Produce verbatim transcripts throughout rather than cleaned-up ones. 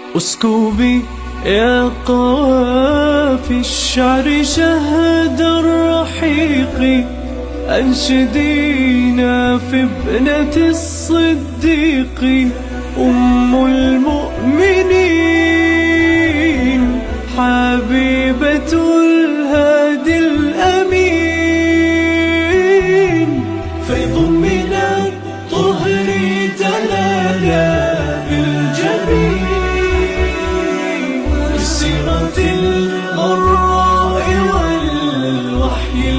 اسكبي يا قوافي الشعر شهد الرحيق، أنشدينا في ابنة الصديق أم المؤمنين، حبيبة الهادي الأمين. فيض من الطهر تلالا بالجبين، بالسيرة الغراء والوحي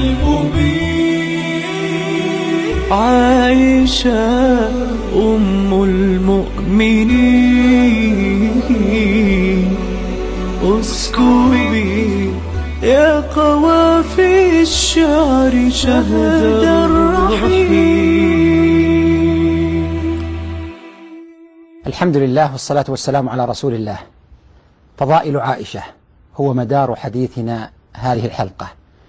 المبين. عائشة أم المؤمنين، اسكبي يا قوافي الشعر شهد الرحيق. الحمد لله والصلاة والسلام على رسول الله. فضائل عائشة هو مدار حديثنا هذه الحلقة.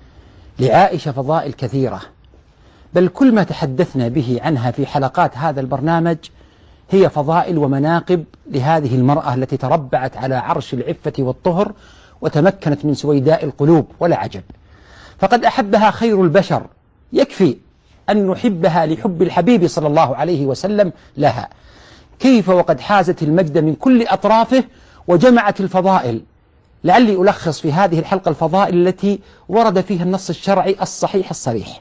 لعائشة فضائل كثيرة، بل كل ما تحدثنا به عنها في حلقات هذا البرنامج هي فضائل ومناقب لهذه المرأة التي تربعت على عرش العفة والطهر وتمكنت من سويداء القلوب، ولا عجب، فقد أحبها خير البشر، يكفي أن نحبها لحب الحبيب صلى الله عليه وسلم لها. كيف وقد حازت المجد من كل أطرافه وجمعت الفضائل. لعلي ألخص في هذه الحلقة الفضائل التي ورد فيها النص الشرعي الصحيح الصريح.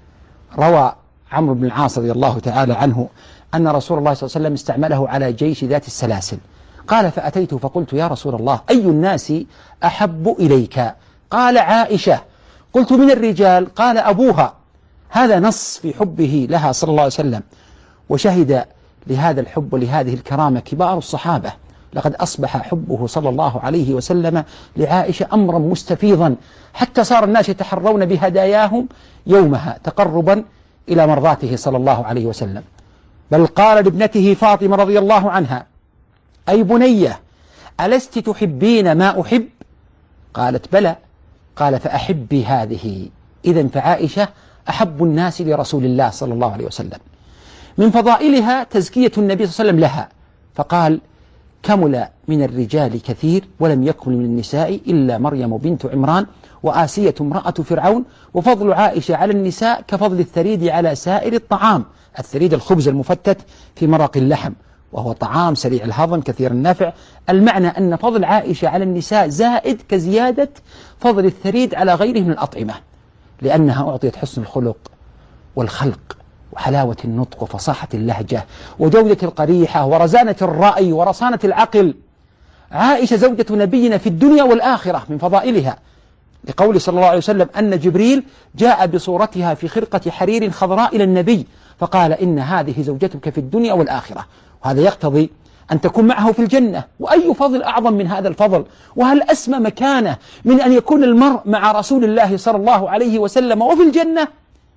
روى عمرو بن العاص رضي الله تعالى عنه أن رسول الله صلى الله عليه وسلم استعمله على جيش ذات السلاسل. قال: فأتيته فقلت: يا رسول الله، أي الناس أحب إليك؟ قال: عائشة. قلت: من الرجال؟ قال: أبوها. هذا نص في حبه لها صلى الله عليه وسلم. وشهد لهذا الحب ولهذه الكرامة كبار الصحابة. لقد أصبح حبه صلى الله عليه وسلم لعائشة أمرا مستفيضا، حتى صار الناس يتحرون بهداياهم يومها تقربا إلى مرضاته صلى الله عليه وسلم. بل قال لابنته فاطمة رضي الله عنها: أي بنية، ألست تحبين ما أحب؟ قالت: بلى. قال: فأحبي هذه. إذن فعائشة أحب الناس لرسول الله صلى الله عليه وسلم. من فضائلها تزكية النبي صلى الله عليه وسلم لها، فقال: كمل من الرجال كثير ولم يكمل من النساء إلا مريم بنت عمران وآسية امرأة فرعون، وفضل عائشة على النساء كفضل الثريد على سائر الطعام. الثريد الخبز المفتت في مرق اللحم، وهو طعام سريع الهضم كثير النفع. المعنى أن فضل عائشة على النساء زائد كزيادة فضل الثريد على غيره من الأطعمة، لأنها أعطيت حسن الخلق والخلق وحلاوة النطق وفصاحة اللهجة وجودة القريحة ورزانة الرأي ورصانة العقل. عائشة زوجة نبينا في الدنيا والآخرة. من فضائلها لقول صلى الله عليه وسلم أن جبريل جاء بصورتها في خرقة حرير خضراء إلى النبي فقال: إن هذه زوجتك في الدنيا والآخرة. وهذا يقتضي أن تكون معه في الجنة. وأي فضل أعظم من هذا الفضل؟ وهل أسمى مكانة من أن يكون المرء مع رسول الله صلى الله عليه وسلم وفي الجنة؟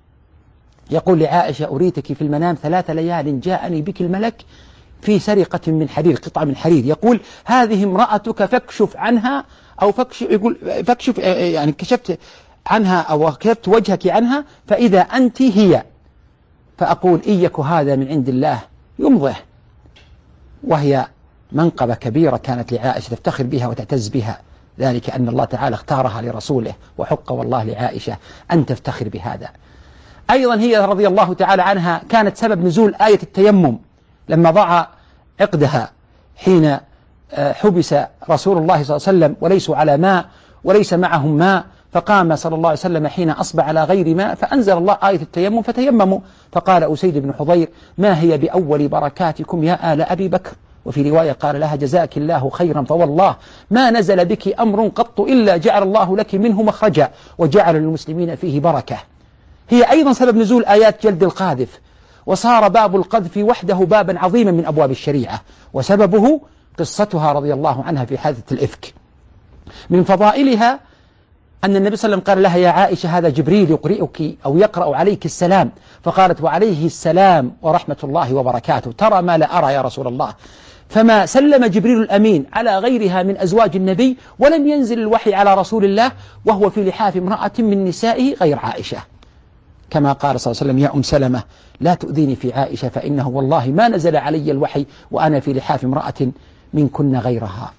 يقول لعائشة: أريتك في المنام ثلاث ليال جاءني بك الملك في سرقة من حرير، قطعة من حرير. يقول: هذه امرأتك فاكشف عنها، أو فاكشف، يقول فاكشف يعني كشفت عنها أو كشفت وجهك عنها فإذا أنت هي. فأقول: إن يك هذا من عند الله يمضه. وهي منقبة كبيرة كانت لعائشة تفتخر بها وتعتز بها، ذلك أن الله تعالى اختارها لرسوله، وحق والله لعائشة أن تفتخر بهذا. أيضا هي رضي الله تعالى عنها كانت سبب نزول آية التيمم لما ضاع عقدها حين حبس رسول الله صلى الله عليه وسلم وليسوا على ماء وليس معهم ماء، فقام صلى الله عليه وسلم حين أصبح على غير ماء فأنزل الله آية التيمم فتيمموا. فقال أسيد بن حضير: ما هي بأول بركاتكم يا آل أبي بكر؟ وفي رواية قال لها: جزاك الله خيرا، فوالله ما نزل بك أمر قط إلا جعل الله لك منه مخرجا وجعل للمسلمين فيه بركة. هي أيضا سبب نزول آيات جلد القاذف، وصار باب القذف وحده بابا عظيما من أبواب الشريعة، وسببه قصتها رضي الله عنها في حادثة الإفك. من فضائلها أن النبي صلى الله عليه وسلم قال لها: يا عائشة، هذا جبريل يقرئك أو يقرأ عليك السلام. فقالت: وعليه السلام ورحمة الله وبركاته. ترى ما لا أرى يا رسول الله. فما سلم جبريل الأمين على غيرها من أزواج النبي ولم ينزل الوحي على رسول الله وهو في لحاف امرأة من نسائه غير عائشة، كما قال صلى الله عليه وسلم: يا أم سلمة لا تؤذيني في عائشة فإنه والله ما نزل علي الوحي وأنا في لحاف امرأة منكن غيرها.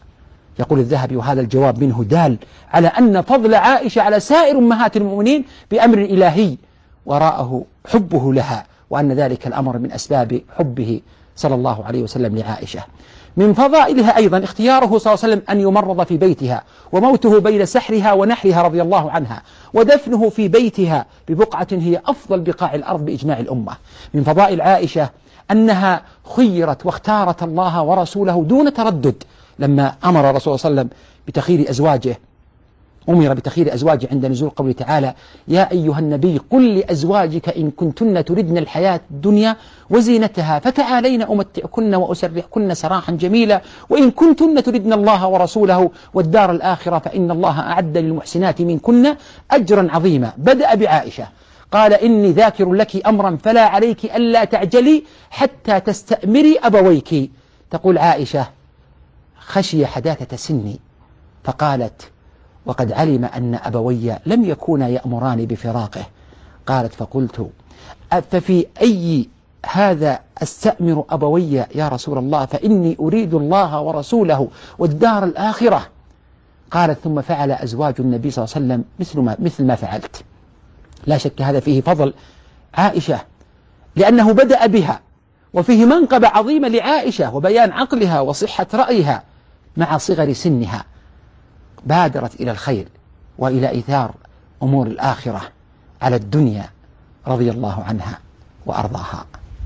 يقول الذهبي وهذا الجواب منه دال على أن فضل عائشة على سائر أمهات المؤمنين بأمر إلهي وراءه حبه لها، وأن ذلك الأمر من أسباب حبه صلى الله عليه وسلم لعائشة. من فضائلها أيضا اختياره صلى الله عليه وسلم أن يمرض في بيتها، وموته بين سحرها ونحرها رضي الله عنها، ودفنه في بيتها ببقعة هي أفضل بقاع الأرض بإجماع الأمة. من فضائل عائشة أنها خيرت واختارت الله ورسوله دون تردد، لما أمر الرسول صلى الله عليه وسلم بتخيير أزواجه، أمر بتخيير أزواجه عند نزول قوله تعالى: يا أيها النبي قل لأزواجك إن كنتن تردن الحياة الدنيا وزينتها فتعالين أمتعكن وأسرحكن سراحا جميلا وإن كنتن تردن الله ورسوله والدار الآخرة فإن الله أعد للمحسنات منكن أجرا عظيما. بدأ بعائشة قال: إني ذاكر لك أمرا فلا عليك ألا تعجلي حتى تستأمري أبويك. تقول عائشة: خشي حداثة سني، فقالت: وقد علم أن أبوي لم يكونا يأمران بفراقه. قالت: فقلت: ففي أي هذا أستأمر أبوي يا رسول الله؟ فإني أريد الله ورسوله والدار الآخرة. قالت: ثم فعل أزواج النبي صلى الله عليه وسلم مثل ما, مثل ما فعلت. لا شك هذا فيه فضل عائشة لأنه بدأ بها، وفيه منقبة عظيمة لعائشة وبيان عقلها وصحة رأيها مع صغر سنها، بادرت إلى الخير وإلى إيثار أمور الآخرة على الدنيا رضي الله عنها وأرضاها.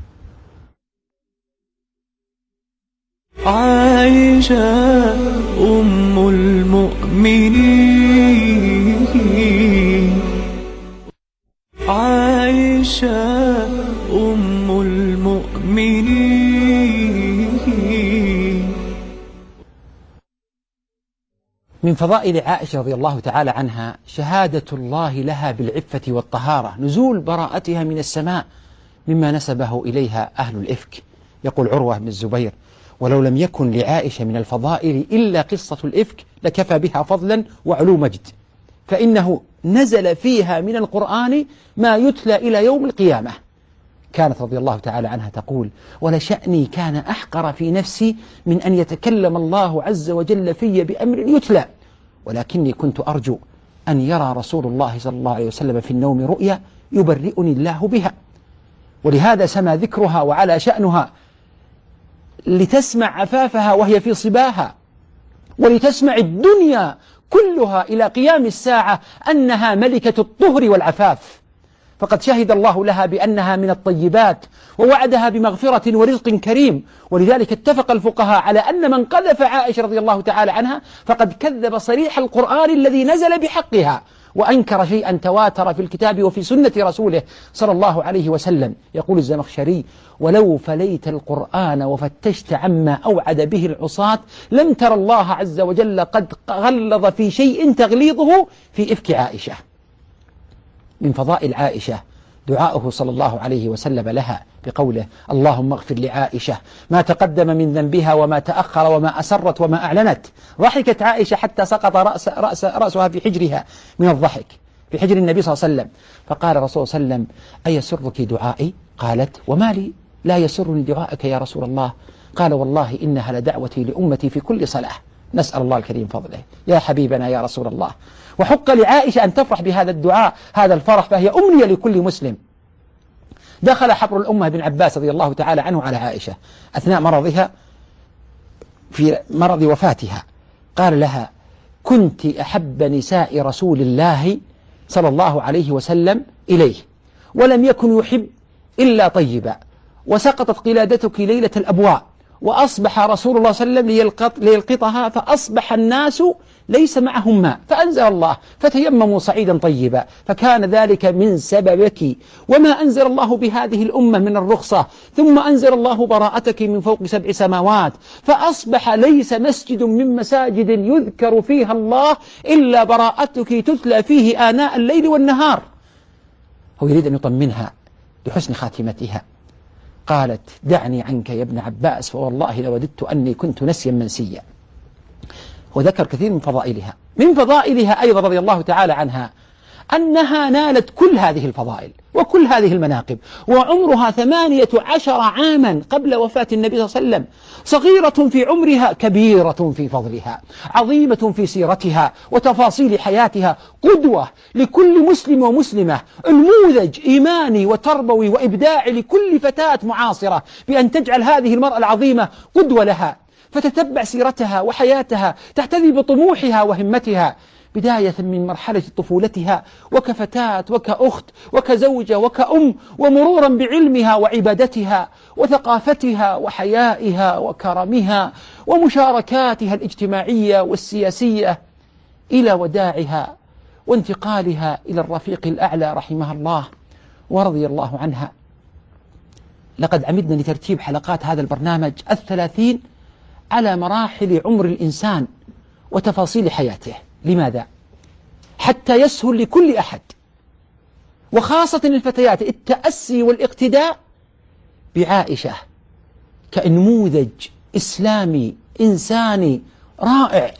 عائشة أم المؤمنين، عائشة أم المؤمنين. من فضائل عائشة رضي الله تعالى عنها شهادة الله لها بالعفة والطهارة، نزول براءتها من السماء مما نسبه إليها أهل الإفك. يقول عروة بن الزبير: ولو لم يكن لعائشة من الفضائل إلا قصة الإفك لكفى بها فضلا وعلو مجد، فإنه نزل فيها من القرآن ما يتلى إلى يوم القيامة. كانت رضي الله تعالى عنها تقول: ولشأني كان أحقر في نفسي من أن يتكلم الله عز وجل في بأمر يتلى، ولكني كنت أرجو أن يرى رسول الله صلى الله عليه وسلم في النوم رؤيا يبرئني الله بها. ولهذا سمى ذكرها وعلى شأنها، لتسمع عفافها وهي في صباها، ولتسمع الدنيا كلها إلى قيام الساعة أنها ملكة الطهر والعفاف. فقد شهد الله لها بأنها من الطيبات ووعدها بمغفرة ورزق كريم. ولذلك اتفق الفقهاء على أن من قذف عائشة رضي الله تعالى عنها فقد كذب صريح القرآن الذي نزل بحقها، وأنكر شيئا تواتر في الكتاب وفي سنة رسوله صلى الله عليه وسلم. يقول الزمخشري: ولو فليت القرآن وفتشت عما أوعد به العصاة لم تر الله عز وجل قد غلظ في شيء تغليظه في إفك عائشة. من فضائل عائشة دعاؤه صلى الله عليه وسلم لها بقوله: اللهم اغفر لعائشة ما تقدم من ذنبها وما تأخر وما أسرت وما أعلنت. ضحكت عائشة حتى سقط رأس رأس رأسها في حجرها من الضحك، في حجر النبي صلى الله عليه وسلم. فقال الرسول صلى الله عليه وسلم: أيسرك دعائي؟ قالت: وما لي لا يسرني دعائك يا رسول الله؟ قال: والله إنها لدعوتي لأمتي في كل صلاة. نسأل الله الكريم فضله. يا حبيبنا يا رسول الله. وحق لعائشة أن تفرح بهذا الدعاء، هذا الفرح فهي أمنية لكل مسلم. دخل حبر الأمة بن عباس رضي الله تعالى عنه على عائشة أثناء مرضها، في مرض وفاتها، قال لها: كنت أحب نساء رسول الله صلى الله عليه وسلم إليه، ولم يكن يحب إلا طيبا، وسقطت قلادتك ليلة الأبواء، وأصبح رسول الله صلى الله عليه وسلم ليلقط ليلقطها، فأصبح الناس ليس معهم ماء، فأنزل الله: فتيمموا صعيدا طيبا، فكان ذلك من سببك، وما أنزل الله بهذه الأمة من الرخصة، ثم أنزل الله براءتك من فوق سبع سماوات، فأصبح ليس مسجد من مساجد يذكر فيها الله إلا براءتك تتلى فيه آناء الليل والنهار. هو يريد أن يطمنها بحسن خاتمتها. قالت: دعني عنك يا ابن عباس، فوالله لوددت أني كنت نسيا منسيا. وذكر كثير من فضائلها. من فضائلها أيضا رضي الله تعالى عنها أنها نالت كل هذه الفضائل وكل هذه المناقب وعمرها ثمانية عشر عاما قبل وفاة النبي صلى الله عليه وسلم، صغيرة في عمرها كبيرة في فضلها، عظيمة في سيرتها وتفاصيل حياتها، قدوة لكل مسلم ومسلمة، نموذج إيماني وتربوي وإبداعي لكل فتاة معاصرة بأن تجعل هذه المرأة العظيمة قدوة لها، فتتبع سيرتها وحياتها، تحتذي بطموحها وهمتها، بداية من مرحلة طفولتها وكفتاة وكأخت وكزوجة وكأم، ومرورا بعلمها وعبادتها وثقافتها وحيائها وكرمها ومشاركاتها الاجتماعية والسياسية، إلى وداعها وانتقالها إلى الرفيق الأعلى رحمها الله ورضي الله عنها. لقد عمدنا لترتيب حلقات هذا البرنامج الثلاثين على مراحل عمر الإنسان وتفاصيل حياته. لماذا؟ حتى يسهل لكل أحد وخاصة الفتيات التأسي والاقتداء بعائشة كنموذج إسلامي إنساني رائع.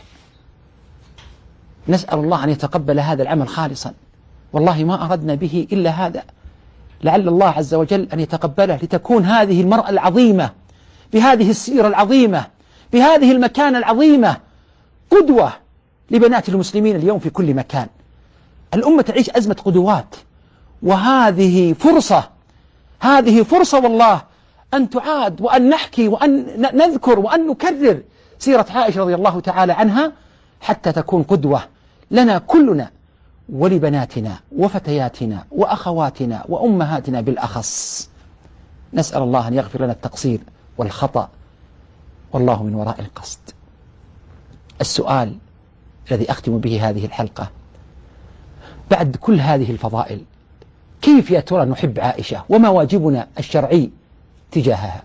نسأل الله أن يتقبل هذا العمل خالصا، والله ما أردنا به إلا هذا، لعل الله عز وجل أن يتقبله لتكون هذه المرأة العظيمة بهذه السيرة العظيمة بهذه المكانة العظيمة قدوة لبنات المسلمين اليوم في كل مكان. الأمة تعيش أزمة قدوات، وهذه فرصة هذه فرصة والله أن تعاد وأن نحكي وأن نذكر وأن نكرر سيرة عائشة رضي الله تعالى عنها حتى تكون قدوة لنا كلنا ولبناتنا وفتياتنا وأخواتنا وأمهاتنا بالأخص. نسأل الله أن يغفر لنا التقصير والخطأ، والله من وراء القصد. السؤال الذي أختم به هذه الحلقة: بعد كل هذه الفضائل كيف يا ترى نحب عائشة، وما واجبنا الشرعي تجاهها؟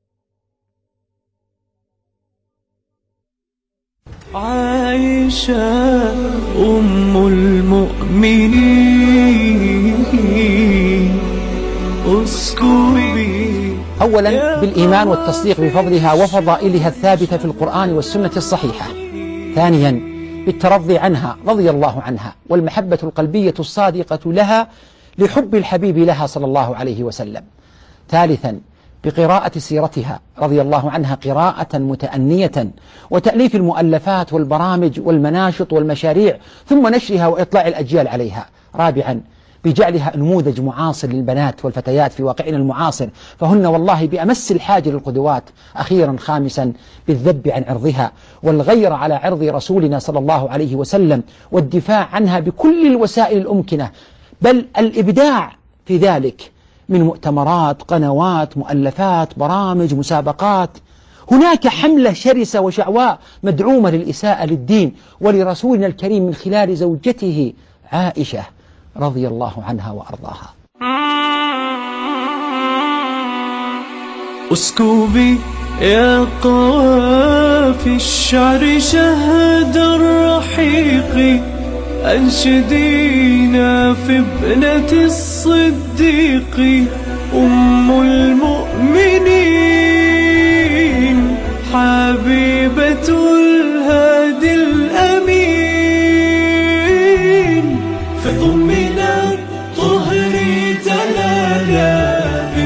عائشة أم المؤمنين اسكبي. أولا بالإيمان والتصديق بفضلها وفضائلها الثابتة في القرآن والسنة الصحيحة. ثانيا بالترضي عنها رضي الله عنها والمحبة القلبية الصادقة لها لحب الحبيب لها صلى الله عليه وسلم. ثالثا بقراءة سيرتها رضي الله عنها قراءة متأنية، وتأليف المؤلفات والبرامج والمناشط والمشاريع، ثم نشرها وإطلاع الأجيال عليها. رابعا بجعلها نموذج معاصر للبنات والفتيات في واقعنا المعاصر، فهن والله بأمس الحاجة للقدوات. أخيرا خامسا بالذب عن عرضها والغير على عرض رسولنا صلى الله عليه وسلم والدفاع عنها بكل الوسائل الأمكنة، بل الإبداع في ذلك من مؤتمرات، قنوات، مؤلفات، برامج، مسابقات. هناك حملة شرسة وشعواء مدعومة للإساءة للدين ولرسولنا الكريم من خلال زوجته عائشة رضي الله عنها وأرضاها. اسكبي يا قوافي الشعر شهد الرحيق، أنشدينا في ابنة الصديق أم المؤمنين، حبيبة الهادي الأمين، فضمن الطهر تلالا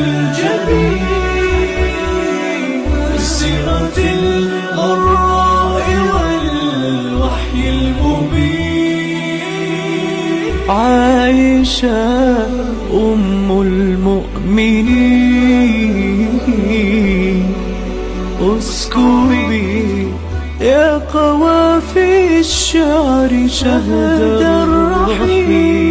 بالجبين، بالسيرة الغراء والوحي المبين. عائشة أم المؤمنين اسكبي يا قوافي الشعر شهد الرحيم.